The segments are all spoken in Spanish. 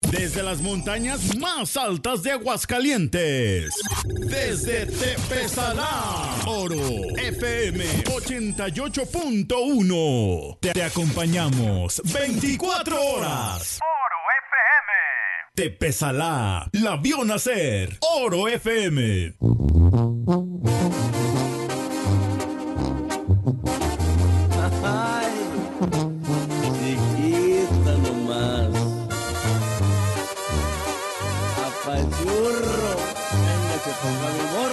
Desde las montañas más altas de Aguascalientes. Desde Tepesalá, Oro FM 88.1. Te acompañamos 24 horas. Oro FM. Tepesalá la vio nacer. Oro FM. Ay, chiquita nomás. Apachurro, venga que ponga mi amor.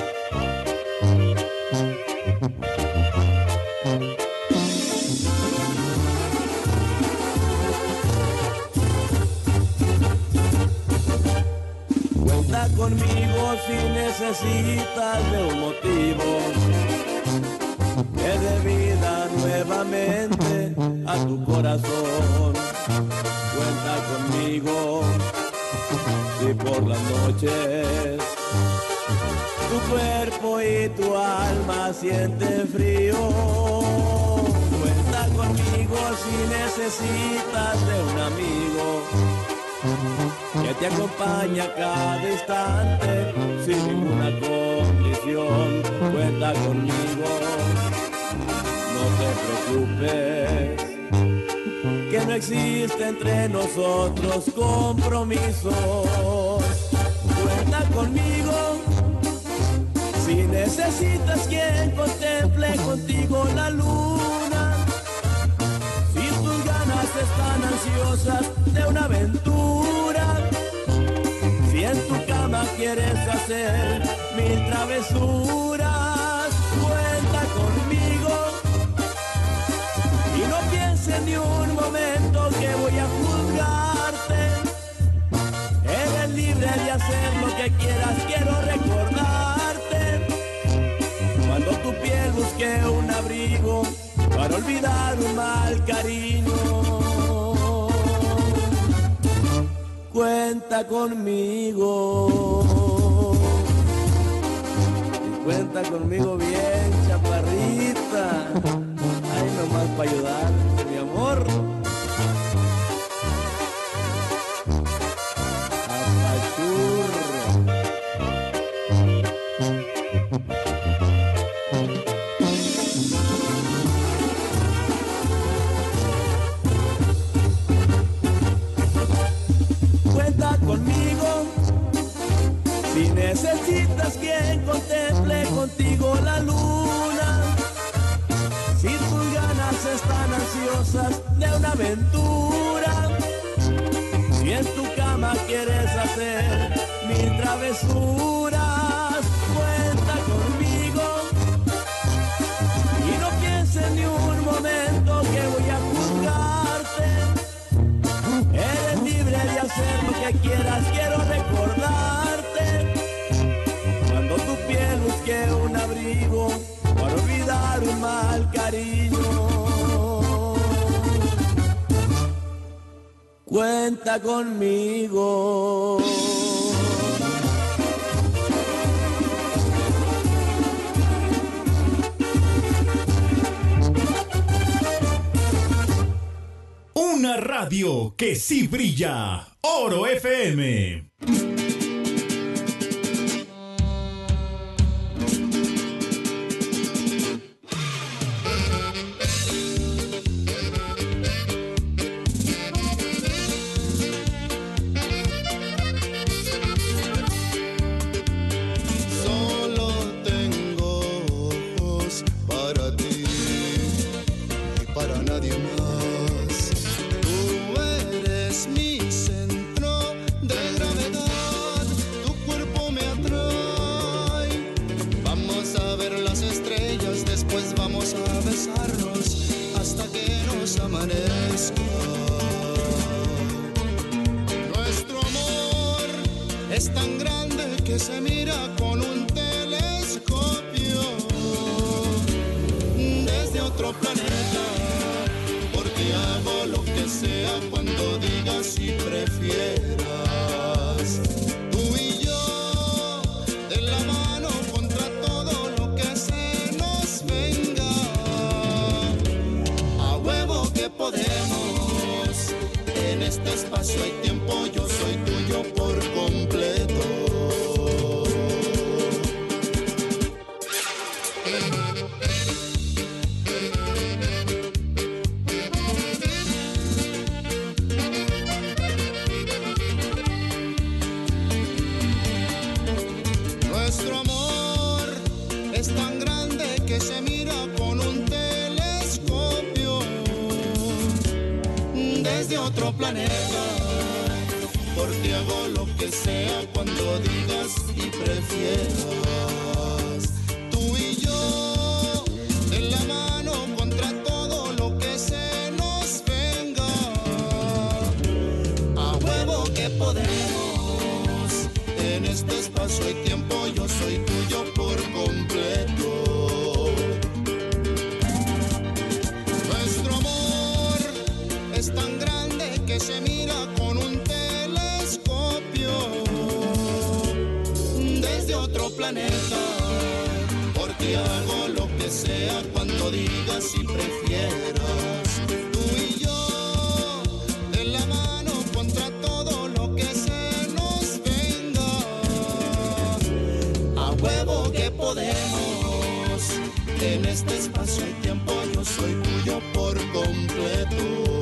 Cuenta conmigo si necesitas de un motivo que dé vida nuevamente a tu corazón. Cuenta conmigo si por las noches tu cuerpo y tu alma sienten frío. Cuenta conmigo si necesitas de un amigo que te acompaña a cada instante sin ninguna condición. Cuenta conmigo, no te preocupes, que no existe entre nosotros compromisos. Cuenta conmigo si necesitas quien contemple contigo la luna. Si tus ganas están ansiosas de una aventura, si en tu cama quieres hacer 1000 travesuras, cuenta conmigo y no pienses ni un momento que voy a juzgarte. Eres libre de hacer lo que quieras, quiero recordarte cuando tu piel busque un abrigo para olvidar un mal cariño. Cuenta conmigo y cuenta conmigo bien, chaparrita. Ay, nomás para ayudarte, mi amor. Apachurro. Cuenta conmigo si necesitas quien contemple contigo la luna. Si tus ganas están ansiosas de una aventura, si en tu cama quieres hacer 1000 travesuras, cuenta conmigo y no pienses ni un momento que voy a juzgarte. Eres libre de hacer lo que quieras, quiero recordarte cuando tu piel busque un abrigo para olvidar un mal cariño. Cuenta conmigo. Una radio que sí brilla. Oro FM. En este espacio hay tiempo, yo planeta. Por ti hago lo que sea cuando digas y prefieras. Tú y yo, en la mano contra todo lo que se nos venga. A huevo que podemos, en este espacio y tiempo yo soy tuyo por completo. Nuestro amor es tan grande que se mira con un desde otro planeta. Por ti hago lo que sea cuando digas y prefieras. Tú y yo, de la mano contra todo lo que se nos venga. A huevo que podemos, en este espacio y tiempo yo soy tuyo por completo.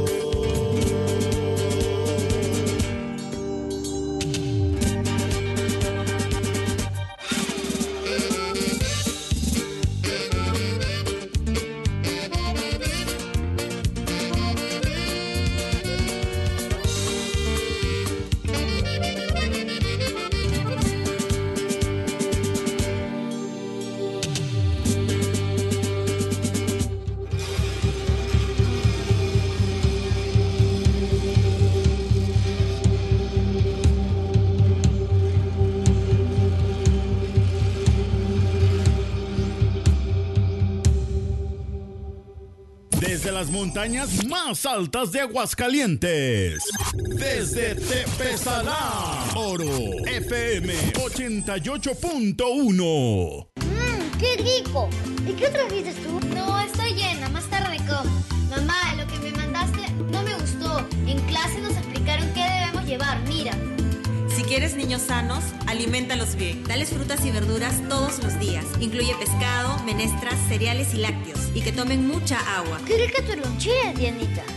Desde las montañas más altas de Aguascalientes, desde Tepesalá, Oro FM 88.1. ¡Qué rico! ¿Y qué trajiste tú? No, estoy llena, más tarde como. Mamá, lo que me mandaste no me gustó. En clase nos explicaron qué debemos llevar, mira. Si quieres niños sanos, aliméntalos bien. Dales frutas y verduras todos los días. Incluye pescado, menestras, cereales y lácteos. Y que tomen mucha agua. ¡Qué rica tu lonchera, Dianita!